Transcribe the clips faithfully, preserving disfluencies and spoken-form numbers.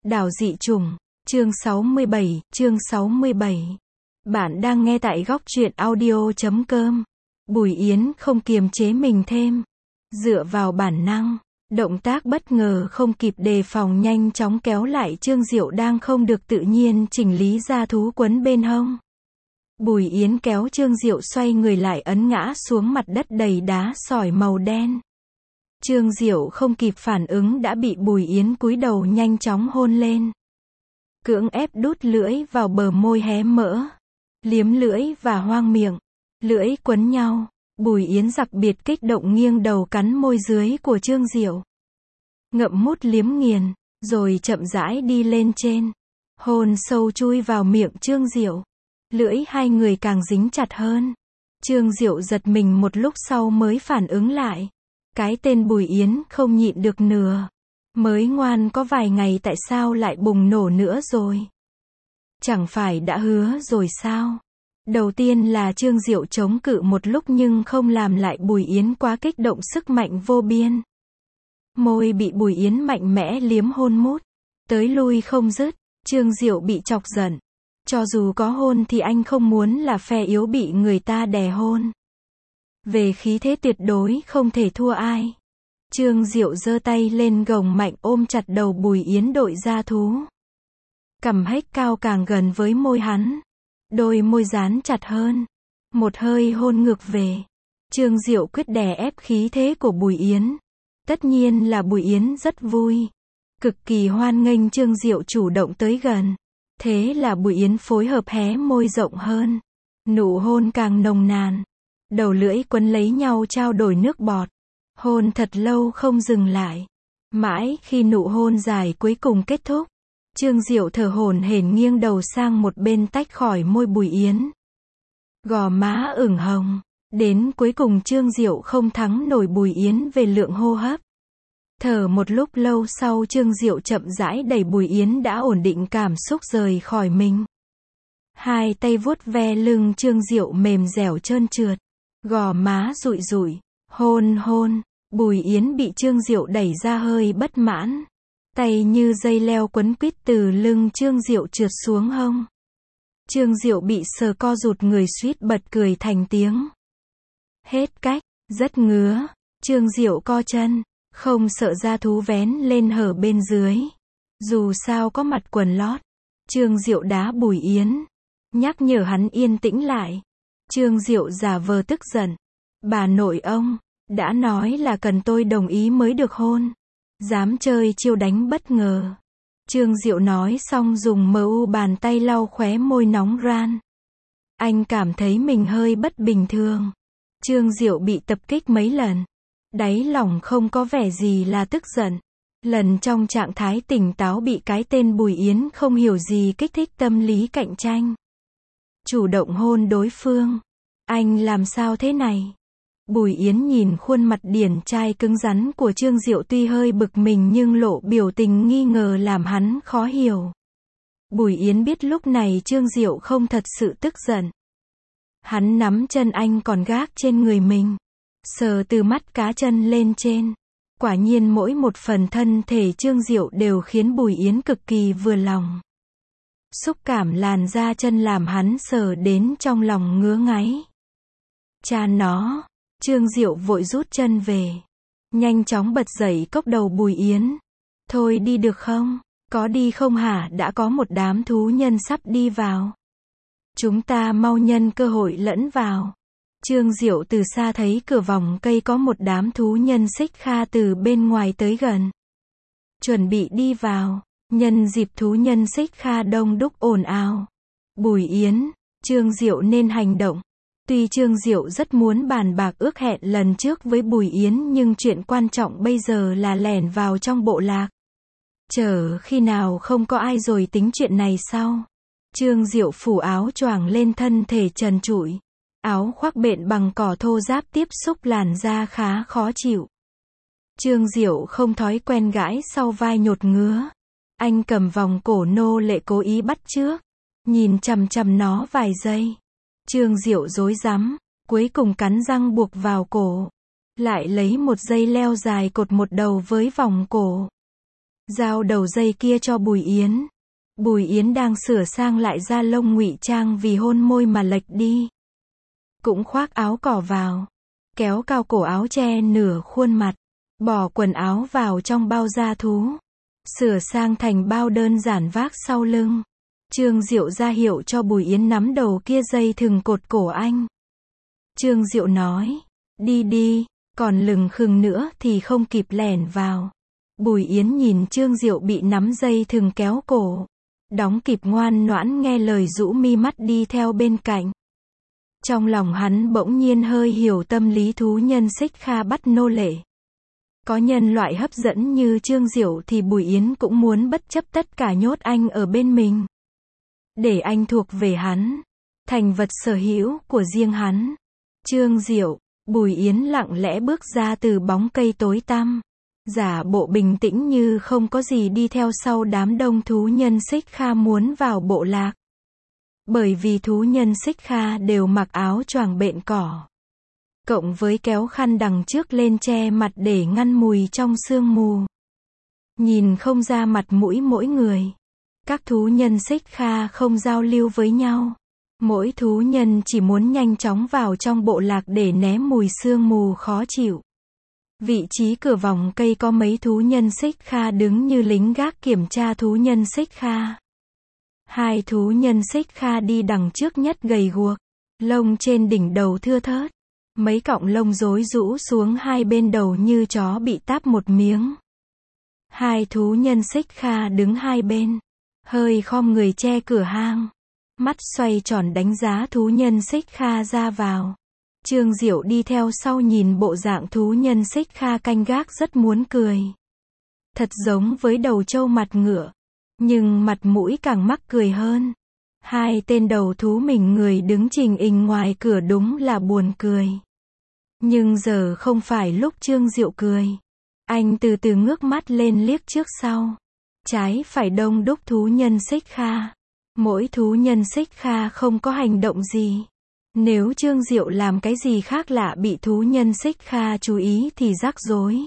Đảo dị chủng, chương sáu mươi bảy, chương sáu mươi bảy. Bạn đang nghe tại góc truyện audio chấm com. Bùi Yến không kiềm chế mình thêm. Dựa vào bản năng, động tác bất ngờ không kịp đề phòng nhanh chóng kéo lại Trương Diệu đang không được tự nhiên chỉnh lý ra thú quấn bên hông. Bùi Yến kéo Trương Diệu xoay người lại ấn ngã xuống mặt đất đầy đá sỏi màu đen. Trương Diệu không kịp phản ứng đã bị Bùi Yến cúi đầu nhanh chóng hôn lên. Cưỡng ép đút lưỡi vào bờ môi hé mỡ. Liếm lưỡi và hoang miệng. Lưỡi quấn nhau. Bùi Yến đặc biệt kích động nghiêng đầu cắn môi dưới của Trương Diệu. Ngậm mút liếm nghiền, rồi chậm rãi đi lên trên. Hôn sâu chui vào miệng Trương Diệu. Lưỡi hai người càng dính chặt hơn. Trương Diệu giật mình một lúc sau mới phản ứng lại. Cái tên Bùi Yến không nhịn được nửa. Mới ngoan có vài ngày tại sao lại bùng nổ nữa rồi? Chẳng phải đã hứa rồi sao? Đầu tiên là Trương Diệu chống cự một lúc nhưng không làm lại Bùi Yến quá kích động sức mạnh vô biên. Môi bị Bùi Yến mạnh mẽ liếm hôn mút. Tới lui không dứt. Trương Diệu bị chọc giận. Cho dù có hôn thì anh không muốn là phe yếu bị người ta đè hôn. Về khí thế tuyệt đối không thể thua ai. Trương Diệu giơ tay lên gồng mạnh ôm chặt đầu Bùi Yến đội ra thú. Cằm hếch cao càng gần với môi hắn. Đôi môi dán chặt hơn. Một hơi hôn ngược về. Trương Diệu quyết đè ép khí thế của Bùi Yến. Tất nhiên là Bùi Yến rất vui. Cực kỳ hoan nghênh Trương Diệu chủ động tới gần. Thế là Bùi Yến phối hợp hé môi rộng hơn. Nụ hôn càng nồng nàn. Đầu lưỡi quấn lấy nhau trao đổi nước bọt. Hôn thật lâu không dừng lại. Mãi khi nụ hôn dài cuối cùng kết thúc. Trương Diệu thở hổn hển nghiêng đầu sang một bên tách khỏi môi Bùi Yến. Gò má ửng hồng. Đến cuối cùng Trương Diệu không thắng nổi Bùi Yến về lượng hô hấp. Thở một lúc lâu sau Trương Diệu chậm rãi đẩy Bùi Yến đã ổn định cảm xúc rời khỏi mình. Hai tay vuốt ve lưng Trương Diệu mềm dẻo trơn trượt. Gò má rụi rụi. Hôn hôn. Bùi Yến bị Trương Diệu đẩy ra hơi bất mãn. Tay như dây leo quấn quýt từ lưng Trương Diệu trượt xuống hông. Trương Diệu bị sờ co rụt người suýt bật cười thành tiếng. Hết cách. Rất ngứa. Trương Diệu co chân. Không sợ da thú vén lên hở bên dưới. Dù sao có mặt quần lót. Trương Diệu đá Bùi Yến. Nhắc nhở hắn yên tĩnh lại. Trương Diệu giả vờ tức giận. Bà nội ông. Đã nói là cần tôi đồng ý mới được hôn. Dám chơi chiêu đánh bất ngờ. Trương Diệu nói xong dùng mờ u bàn tay lau khóe môi nóng ran. Anh cảm thấy mình hơi bất bình thường. Trương Diệu bị tập kích mấy lần. Đáy lòng không có vẻ gì là tức giận. Lần trong trạng thái tỉnh táo bị cái tên Bùi Yến không hiểu gì kích thích tâm lý cạnh tranh. Chủ động hôn đối phương. Anh làm sao thế này? Bùi Yến nhìn khuôn mặt điển trai cứng rắn của Trương Diệu tuy hơi bực mình nhưng lộ biểu tình nghi ngờ làm hắn khó hiểu. Bùi Yến biết lúc này Trương Diệu không thật sự tức giận. Hắn nắm chân anh còn gác trên người mình. Sờ từ mắt cá chân lên trên. Quả nhiên mỗi một phần thân thể Trương Diệu đều khiến Bùi Yến cực kỳ vừa lòng. Xúc cảm làn da chân làm hắn sờ đến trong lòng ngứa ngáy. Cha nó. Trương Diệu vội rút chân về. Nhanh chóng bật dậy cốc đầu Bùi Yến. Thôi đi được không? Có đi không hả? Đã có một đám thú nhân sắp đi vào. Chúng ta mau nhân cơ hội lẫn vào. Trương Diệu từ xa thấy cửa vòng cây có một đám thú nhân xích kha từ bên ngoài tới gần. Chuẩn bị đi vào. Nhân dịp thú nhân xích kha đông đúc ồn ào. Bùi Yến, Trương Diệu nên hành động. Tuy Trương Diệu rất muốn bàn bạc ước hẹn lần trước với Bùi Yến nhưng chuyện quan trọng bây giờ là lẻn vào trong bộ lạc. Chờ khi nào không có ai rồi tính chuyện này sau. Trương Diệu phủ áo choàng lên thân thể trần trụi. Áo khoác bện bằng cỏ thô ráp tiếp xúc làn da khá khó chịu. Trương Diệu không thói quen gãi sau vai nhột ngứa. Anh cầm vòng cổ nô lệ cố ý bắt chước. Nhìn chằm chằm nó vài giây. Trương Diệu rối rắm, cuối cùng cắn răng buộc vào cổ. Lại lấy một dây leo dài cột một đầu với vòng cổ. Giao đầu dây kia cho Bùi Yến. Bùi Yến đang sửa sang lại da lông ngụy trang vì hôn môi mà lệch đi. Cũng khoác áo cỏ vào. Kéo cao cổ áo che nửa khuôn mặt. Bỏ quần áo vào trong bao da thú. Sửa sang thành bao đơn giản vác sau lưng. Trương Diệu ra hiệu cho Bùi Yến nắm đầu kia dây thừng cột cổ anh. Trương Diệu nói, đi đi, còn lừng khừng nữa thì không kịp lẻn vào. Bùi Yến nhìn Trương Diệu bị nắm dây thừng kéo cổ. Đóng kịp ngoan ngoãn nghe lời rũ mi mắt đi theo bên cạnh. Trong lòng hắn bỗng nhiên hơi hiểu tâm lý thú nhân Xích Kha bắt nô lệ. Có nhân loại hấp dẫn như Trương Diệu thì Bùi Yến cũng muốn bất chấp tất cả nhốt anh ở bên mình. Để anh thuộc về hắn. Thành vật sở hữu của riêng hắn. Trương Diệu, Bùi Yến lặng lẽ bước ra từ bóng cây tối tăm. Giả bộ bình tĩnh như không có gì đi theo sau đám đông thú nhân Xích Kha muốn vào bộ lạc. Bởi vì thú nhân Xích Kha đều mặc áo choàng bện cỏ. Cộng với kéo khăn đằng trước lên che mặt để ngăn mùi trong sương mù. Nhìn không ra mặt mũi mỗi người. Các thú nhân Xích Kha không giao lưu với nhau. Mỗi thú nhân chỉ muốn nhanh chóng vào trong bộ lạc để né mùi sương mù khó chịu. Vị trí cửa vòng cây có mấy thú nhân Xích Kha đứng như lính gác kiểm tra thú nhân Xích Kha. Hai thú nhân Xích Kha đi đằng trước nhất gầy guộc. Lông trên đỉnh đầu thưa thớt. Mấy cọng lông rối rũ xuống hai bên đầu như chó bị táp một miếng. Hai thú nhân Xích Kha đứng hai bên. Hơi khom người che cửa hang. Mắt xoay tròn đánh giá thú nhân Xích Kha ra vào. Trương Diệu đi theo sau nhìn bộ dạng thú nhân Xích Kha canh gác rất muốn cười. Thật giống với đầu trâu mặt ngựa. Nhưng mặt mũi càng mắc cười hơn. Hai tên đầu thú mình người đứng trình hình ngoài cửa đúng là buồn cười. Nhưng giờ không phải lúc Trương Diệu cười. Anh từ từ ngước mắt lên liếc trước sau. Trái phải đông đúc thú nhân Xích Kha. Mỗi thú nhân Xích Kha không có hành động gì. Nếu Trương Diệu làm cái gì khác lạ bị thú nhân Xích Kha chú ý thì rắc rối.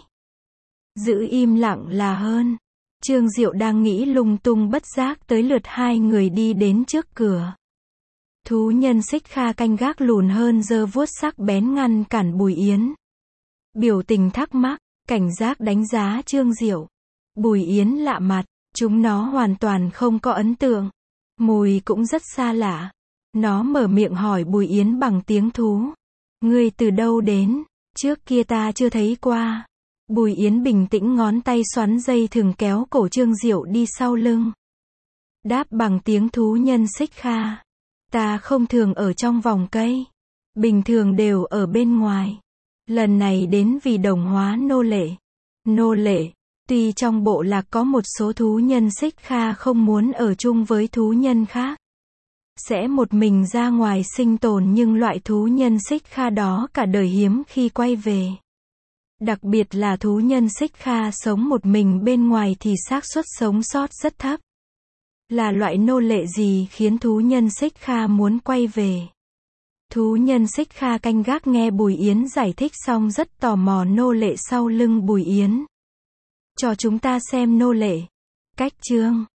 Giữ im lặng là hơn. Trương Diệu đang nghĩ lung tung bất giác tới lượt hai người đi đến trước cửa. Thú nhân Xích Kha canh gác lùn hơn giơ vuốt sắc bén ngăn cản Bùi Yến. Biểu tình thắc mắc, cảnh giác đánh giá Trương Diệu. Bùi Yến lạ mặt, chúng nó hoàn toàn không có ấn tượng. Mùi cũng rất xa lạ. Nó mở miệng hỏi Bùi Yến bằng tiếng thú. Ngươi từ đâu đến? Trước kia ta chưa thấy qua. Bùi Yến bình tĩnh ngón tay xoắn dây thừng kéo cổ Trương Diệu đi sau lưng. Đáp bằng tiếng thú nhân Xích Kha. Ta không thường ở trong vòng cây. Bình thường đều ở bên ngoài. Lần này đến vì đồng hóa nô lệ. Nô lệ. Tuy trong bộ lạc có một số thú nhân Xích Kha không muốn ở chung với thú nhân khác. Sẽ một mình ra ngoài sinh tồn nhưng loại thú nhân Xích Kha đó cả đời hiếm khi quay về. Đặc biệt là thú nhân Xích Kha sống một mình bên ngoài thì xác suất sống sót rất thấp. Là loại nô lệ gì khiến thú nhân Xích Kha muốn quay về? Thú nhân Xích Kha canh gác nghe Bùi Yến giải thích xong rất tò mò nô lệ sau lưng Bùi Yến. Cho chúng ta xem nô lệ. Cách chương